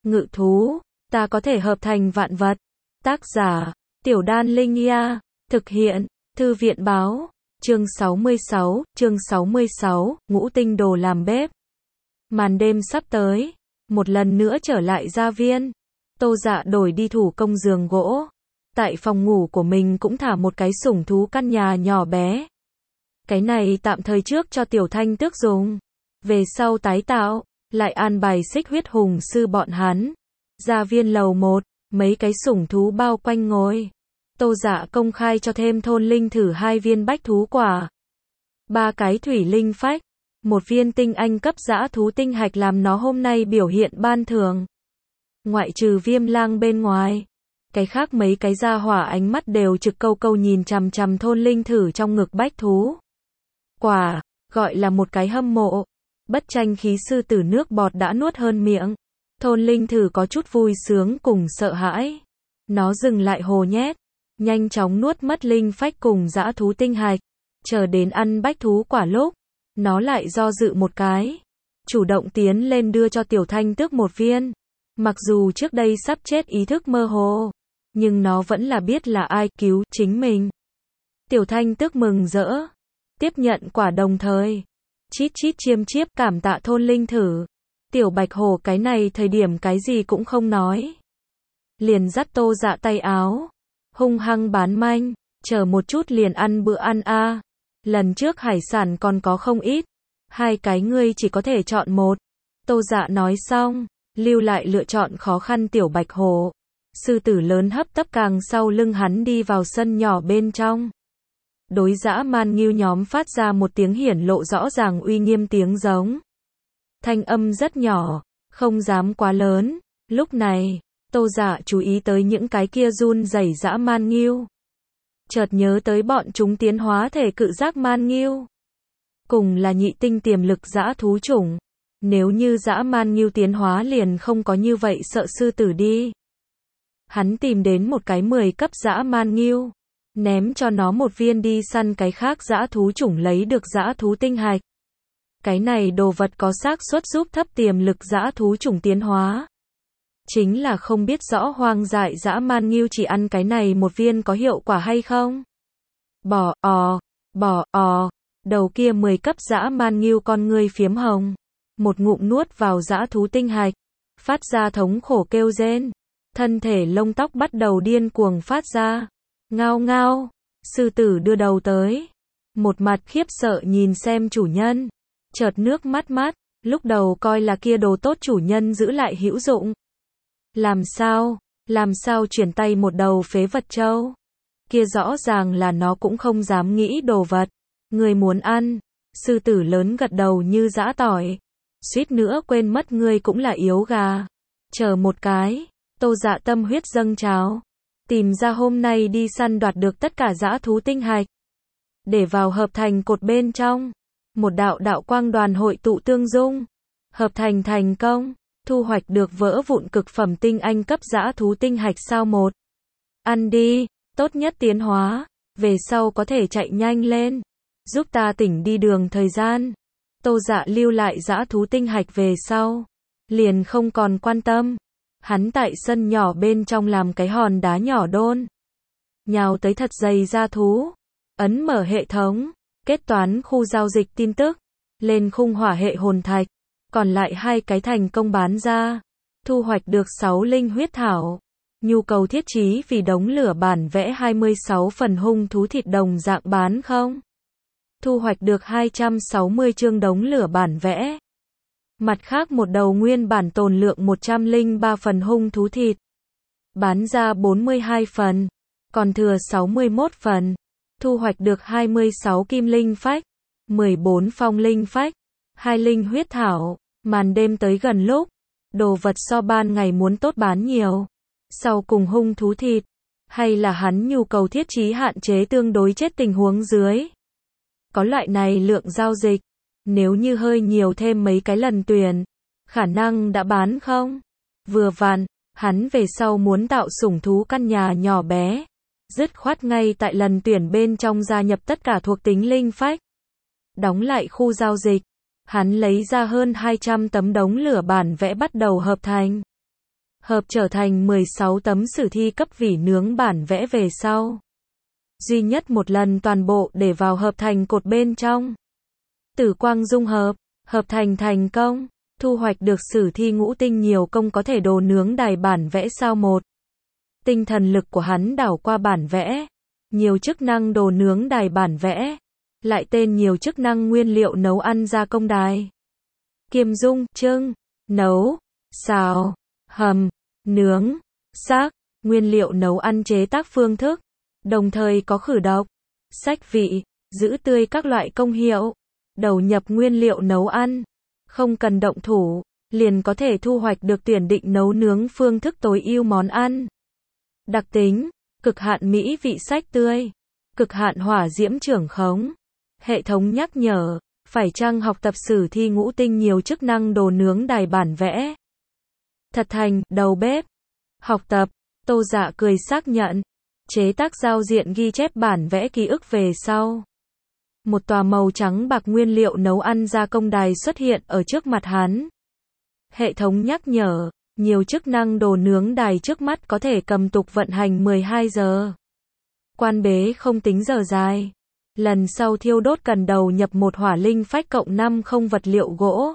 ngự thú, ta có thể hợp thành vạn vật. Tác giả, Tiểu Đan Linh Nha, thực hiện, Thư viện báo, chương 66, ngũ tinh đồ làm bếp. Màn đêm sắp tới, một lần nữa trở lại gia viên, Tô Dạ đổi đi thủ công giường gỗ. Tại phòng ngủ của mình cũng thả một cái sủng thú căn nhà nhỏ bé. Cái này tạm thời trước cho Tiểu Thanh Tước dùng. Về sau tái tạo, lại an bài Xích Huyết Hùng sư bọn hắn. Gia viên lầu 1, mấy cái sủng thú bao quanh ngồi. Tô Dạ công khai cho thêm thôn linh thử 2 viên bách thú quả. 3 cái thủy linh phách. 1 viên tinh anh cấp dã thú tinh hạch làm nó hôm nay biểu hiện ban thường. Ngoại trừ Viêm Lang bên ngoài, cái khác mấy cái gia hỏa ánh mắt đều trực câu câu nhìn chằm chằm thôn linh thử trong ngực bách thú quả, gọi là một cái hâm mộ. Bất tranh khí sư tử nước bọt đã nuốt hơn miệng. Thôn linh thử có chút vui sướng cùng sợ hãi. Nó dừng lại hồ nhét, nhanh chóng nuốt mất linh phách cùng dã thú tinh hạch. Chờ đến ăn bách thú quả lúc, nó lại do dự một cái, chủ động tiến lên đưa cho Tiểu Thanh Tước 1 viên. Mặc dù trước đây sắp chết ý thức mơ hồ, nhưng nó vẫn là biết là ai cứu chính mình. Tiểu Thanh Tước mừng rỡ, tiếp nhận quả đồng thời chít chít chiêm chiếp cảm tạ thôn linh thử. Tiểu Bạch Hổ cái này thời điểm cái gì cũng không nói, liền dắt Tô Dạ tay áo, hung hăng bán manh, chờ một chút liền ăn bữa ăn a. Lần trước hải sản còn có không ít, 2 cái ngươi chỉ có thể chọn một. Tô Dạ nói xong, lưu lại lựa chọn khó khăn Tiểu Bạch Hổ. Sư tử lớn hấp tấp càng sau lưng hắn đi vào sân nhỏ bên trong. Đối dã man ngưu nhóm phát ra một tiếng hiển lộ rõ ràng uy nghiêm tiếng giống. Thanh âm rất nhỏ, không dám quá lớn. Lúc này, Tô Dạ chú ý tới những cái kia run rẩy dã man ngưu. Chợt nhớ tới bọn chúng tiến hóa thể cự giác man ngưu, cùng là nhị tinh tiềm lực dã thú chủng. Nếu như dã man ngưu tiến hóa liền không có như vậy sợ sư tử đi. Hắn tìm đến một cái 10 cấp dã man ngưu, ném cho nó 1 viên đi săn cái khác dã thú chủng lấy được dã thú tinh hạch. Cái này đồ vật có xác suất giúp thấp tiềm lực dã thú chủng tiến hóa. Chính là không biết rõ hoang dại dã man ngưu chỉ ăn cái này 1 viên có hiệu quả hay không. Bỏ ò, đầu kia 10 cấp dã man ngưu con ngươi phiếm hồng, một ngụm nuốt vào dã thú tinh hạch, phát ra thống khổ kêu rên, thân thể lông tóc bắt đầu điên cuồng phát ra. Ngao ngao, sư tử đưa đầu tới, một mặt khiếp sợ nhìn xem chủ nhân, chợt nước mắt, lúc đầu coi là kia đồ tốt chủ nhân giữ lại hữu dụng. Làm sao chuyển tay một đầu phế vật trâu? Kia rõ ràng là nó cũng không dám nghĩ đồ vật. Người muốn ăn? Sư tử lớn gật đầu như giã tỏi. Suýt nữa quên mất ngươi cũng là yếu gà. Chờ một cái, Tô Dạ tâm huyết dâng trào, tìm ra hôm nay đi săn đoạt được tất cả dã thú tinh hạch, để vào hợp thành cột bên trong. Một đạo đạo quang đoàn hội tụ tương dung, hợp thành thành công, thu hoạch được vỡ vụn cực phẩm tinh anh cấp dã thú tinh hạch sao 1. Ăn đi, tốt nhất tiến hóa, về sau có thể chạy nhanh lên, giúp ta tỉnh đi đường thời gian. Tô Dạ lưu lại dã thú tinh hạch về sau, liền không còn quan tâm. Hắn tại sân nhỏ bên trong làm cái hòn đá nhỏ đôn, nhào tới thật dày dã thú, ấn mở hệ thống, kết toán khu giao dịch tin tức, lên khung hỏa hệ hồn thạch, còn lại 2 cái thành công bán ra, thu hoạch được 6 linh huyết thảo, nhu cầu thiết trí vì đống lửa bản vẽ 26 phần hung thú thịt đồng dạng bán không, thu hoạch được 260 chương đống lửa bản vẽ. Mặt khác một đầu nguyên bản tồn lượng 103 phần hung thú thịt, bán ra 42 phần, còn thừa 61 phần, thu hoạch được 26 kim linh phách, 14 phong linh phách, 2 linh huyết thảo. Màn đêm tới gần lúc, đồ vật so ban ngày muốn tốt bán nhiều. Sau cùng hung thú thịt, hay là hắn nhu cầu thiết trí hạn chế tương đối chết tình huống dưới. Có loại này lượng giao dịch, nếu như hơi nhiều thêm mấy cái lần tuyển, khả năng đã bán không? Vừa vặn, hắn về sau muốn tạo sủng thú căn nhà nhỏ bé, dứt khoát ngay tại lần tuyển bên trong gia nhập tất cả thuộc tính linh phách. Đóng lại khu giao dịch, hắn lấy ra hơn 200 tấm đống lửa bản vẽ bắt đầu hợp thành. hợp trở thành 16 tấm sử thi cấp vỉ nướng bản vẽ về sau. Duy nhất một lần toàn bộ để vào hợp thành cột bên trong. Tử quang dung hợp, hợp thành thành công, thu hoạch được sử thi ngũ tinh nhiều công có thể đồ nướng đài bản vẽ sao một. Tinh thần lực của hắn đảo qua bản vẽ, nhiều chức năng đồ nướng đài bản vẽ, lại tên nhiều chức năng nguyên liệu nấu ăn gia công đài. Kiềm dung, trưng, nấu, xào, hầm, nướng, xác, nguyên liệu nấu ăn chế tác phương thức, đồng thời có khử độc, sách vị, giữ tươi các loại công hiệu, đầu nhập nguyên liệu nấu ăn, không cần động thủ, liền có thể thu hoạch được tuyển định nấu nướng phương thức tối ưu món ăn. Đặc tính, cực hạn mỹ vị sách tươi, cực hạn hỏa diễm trưởng khống, hệ thống nhắc nhở, phải chăng học tập sử thi ngũ tinh nhiều chức năng đồ nướng đài bản vẽ. Thật thành, đầu bếp. Học tập, Tô Dạ cười xác nhận, chế tác giao diện ghi chép bản vẽ ký ức về sau. Một tòa màu trắng bạc nguyên liệu nấu ăn gia công đài xuất hiện ở trước mặt hắn. Hệ thống nhắc nhở, nhiều chức năng đồ nướng đài trước mắt có thể cầm tục vận hành 12 giờ. Quan bế không tính giờ dài. Lần sau thiêu đốt cần đầu nhập một hỏa linh phách cộng 5 không vật liệu gỗ.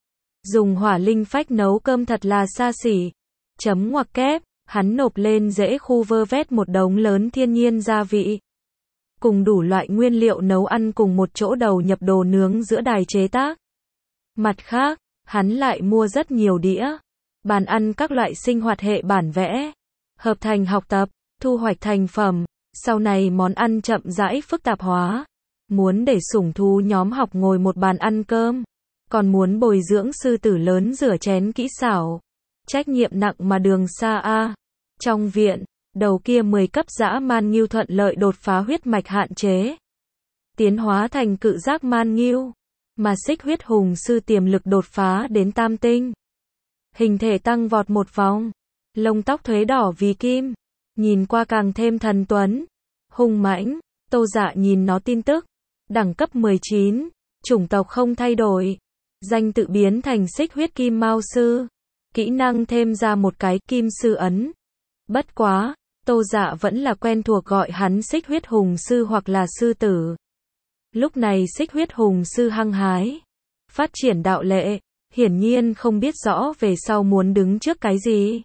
Dùng hỏa linh phách nấu cơm thật là xa xỉ. Chấm ngoặc kép, hắn nộp lên dễ khu vơ vét một đống lớn thiên nhiên gia vị. Cùng đủ loại nguyên liệu nấu ăn cùng một chỗ đầu nhập đồ nướng giữa đài chế tác. Mặt khác, hắn lại mua rất nhiều đĩa, bàn ăn các loại sinh hoạt hệ bản vẽ, hợp thành học tập, thu hoạch thành phẩm, sau này món ăn chậm rãi phức tạp hóa. Muốn để sủng thú nhóm học ngồi một bàn ăn cơm, còn muốn bồi dưỡng sư tử lớn rửa chén kỹ xảo. Trách nhiệm nặng mà đường xa a. Trong viện, đầu kia 10 cấp dã man ngưu thuận lợi đột phá huyết mạch hạn chế, tiến hóa thành cự giác man ngưu, mà xích huyết hùng sư tiềm lực đột phá đến tam tinh. Hình thể tăng vọt một vòng, lông tóc thuế đỏ vì kim, nhìn qua càng thêm thần tuấn, hung mãnh. Tô Dạ nhìn nó tin tức, đẳng cấp 19, chủng tộc không thay đổi, danh tự biến thành xích huyết kim mao sư, kỹ năng thêm ra một cái kim sư ấn. Bất quá, Tô Dạ vẫn là quen thuộc gọi hắn xích huyết hùng sư hoặc là sư tử. Lúc này xích huyết hùng sư hăng hái, phát triển đạo lệ, hiển nhiên không biết rõ về sau muốn đứng trước cái gì.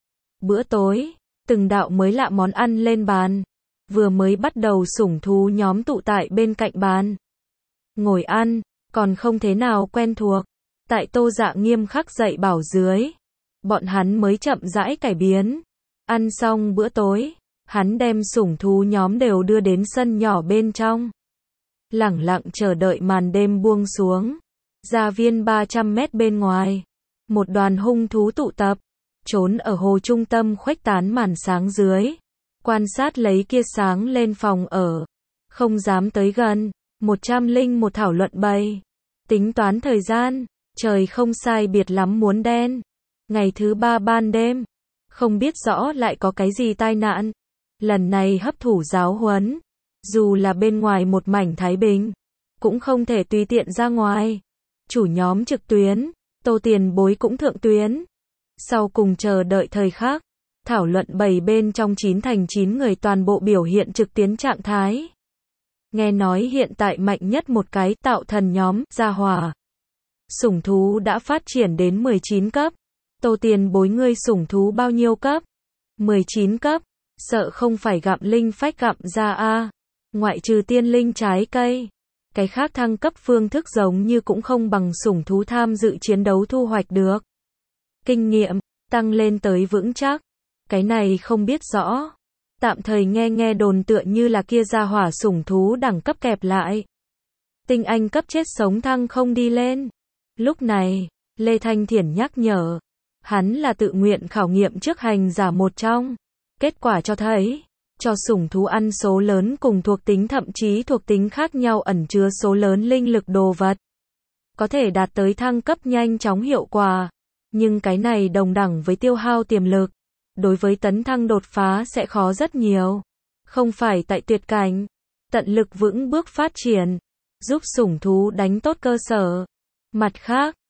Bữa tối, từng đạo mới lạ món ăn lên bàn, vừa mới bắt đầu sủng thú nhóm tụ tại bên cạnh bàn. Ngồi ăn, còn không thế nào quen thuộc, tại Tô Dạ nghiêm khắc dạy bảo dưới, bọn hắn mới chậm rãi cải biến. Ăn xong bữa tối, hắn đem sủng thú nhóm đều đưa đến sân nhỏ bên trong. Lẳng lặng chờ đợi màn đêm buông xuống. Gia viên 300 mét bên ngoài, một đoàn hung thú tụ tập, trốn ở hồ trung tâm khuếch tán màn sáng dưới, quan sát lấy kia sáng lên phòng ở, không dám tới gần. 101 thảo luận bày, tính toán thời gian, trời không sai biệt lắm muốn đen. Ngày thứ 3 ban đêm, không biết rõ lại có cái gì tai nạn. Lần này hấp thụ giáo huấn, dù là bên ngoài một mảnh thái bình, cũng không thể tùy tiện ra ngoài. Chủ nhóm trực tuyến, Tô Tiền Bối cũng thượng tuyến. Sau cùng chờ đợi thời khắc, thảo luận 7 bên trong 9 thành 9 người toàn bộ biểu hiện trực tuyến trạng thái. Nghe nói hiện tại mạnh nhất một cái tạo thần nhóm, gia hỏa. Sủng thú đã phát triển đến 19 cấp. Tô Tiền Bối ngươi sủng thú bao nhiêu cấp? 19 cấp, sợ không phải gặm linh phách gặm ra a. Ngoại trừ tiên linh trái cây, cái khác thăng cấp phương thức giống như cũng không bằng sủng thú tham dự chiến đấu thu hoạch được. Kinh nghiệm, tăng lên tới vững chắc. Cái này không biết rõ. Tạm thời nghe đồn tựa như là kia gia hỏa sủng thú đẳng cấp kẹp lại. Tinh anh cấp chết sống thăng không đi lên. Lúc này, Lê Thanh Thiển nhắc nhở. Hắn là tự nguyện khảo nghiệm trước hành giả một trong. Kết quả cho thấy, cho sủng thú ăn số lớn cùng thuộc tính thậm chí thuộc tính khác nhau ẩn chứa số lớn linh lực đồ vật. Có thể đạt tới thăng cấp nhanh chóng hiệu quả. Nhưng cái này đồng đẳng với tiêu hao tiềm lực. Đối với tấn thăng đột phá sẽ khó rất nhiều. Không phải tại tuyệt cảnh. Tận lực vững bước phát triển. Giúp sủng thú đánh tốt cơ sở. Mặt khác,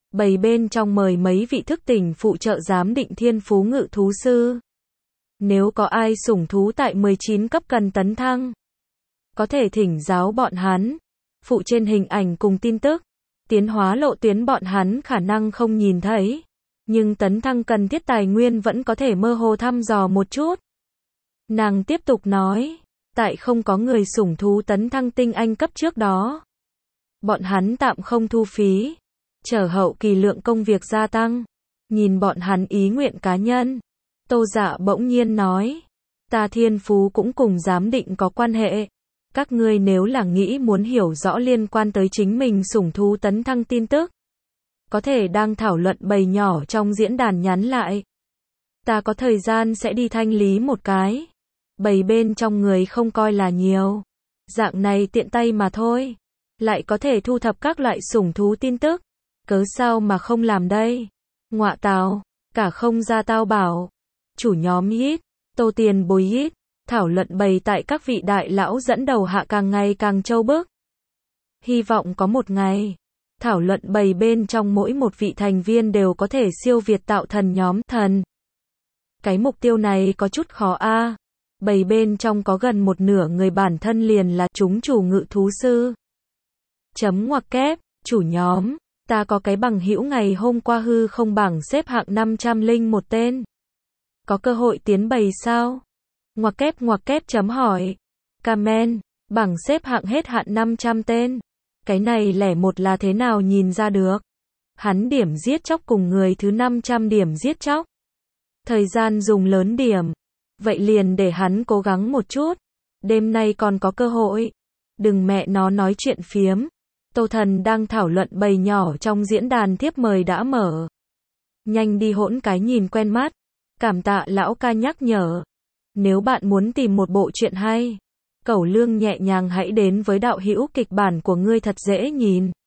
Bầy bên trong mời mấy vị thức tỉnh phụ trợ giám định thiên phú ngự thú sư. Nếu có ai sủng thú tại 19 cấp cần tấn thăng, có thể thỉnh giáo bọn hắn. Phụ trên hình ảnh cùng tin tức. Tiến hóa lộ tuyến bọn hắn khả năng không nhìn thấy, nhưng tấn thăng cần thiết tài nguyên vẫn có thể mơ hồ thăm dò một chút. Nàng tiếp tục nói, tại không có người sủng thú tấn thăng tinh anh cấp trước đó, bọn hắn tạm không thu phí, chờ hậu kỳ lượng công việc gia tăng. Nhìn bọn hắn ý nguyện cá nhân, Tô Dạ bỗng nhiên nói, ta thiên phú cũng cùng giám định có quan hệ. Các ngươi nếu là nghĩ muốn hiểu rõ liên quan tới chính mình sủng thú tấn thăng tin tức, có thể đang thảo luận bầy nhỏ trong diễn đàn nhắn lại. Ta có thời gian sẽ đi thanh lý một cái. Bầy bên trong người không coi là nhiều. Dạng này tiện tay mà thôi. Lại có thể thu thập các loại sủng thú tin tức. Cớ sao mà không làm đây? Ngọa tào, cả không ra tao bảo. Chủ nhóm hít, Tô Tiền Bối hít. Thảo luận bày tại các vị đại lão dẫn đầu hạ càng ngày càng trâu bức. Hy vọng có một ngày, thảo luận bày bên trong mỗi một vị thành viên đều có thể siêu việt tạo thần nhóm thần. Cái mục tiêu này có chút khó a. Bày bên trong có gần một nửa người bản thân liền là chúng chủ ngự thú sư. Chấm ngoặc kép, chủ nhóm, ta có cái bằng hữu ngày hôm qua hư không bảng xếp hạng 501 tên. Có cơ hội tiến bày sao? Ngoặc kép chấm hỏi. Comment, bảng xếp hạng hết hạn 500 tên. Cái này lẻ một là thế nào nhìn ra được? Hắn điểm giết chóc cùng người thứ 500 điểm giết chóc. Thời gian dùng lớn điểm. Vậy liền để hắn cố gắng một chút. Đêm nay còn có cơ hội. Đừng mẹ nó nói chuyện phiếm. Tô Thần đang thảo luận bầy nhỏ trong diễn đàn thiếp mời đã mở. Nhanh đi hỗn cái nhìn quen mắt. Cảm tạ lão ca nhắc nhở. Nếu bạn muốn tìm một bộ truyện hay, cẩu lương nhẹ nhàng hãy đến với đạo hữu kịch bản của ngươi thật dễ nhìn.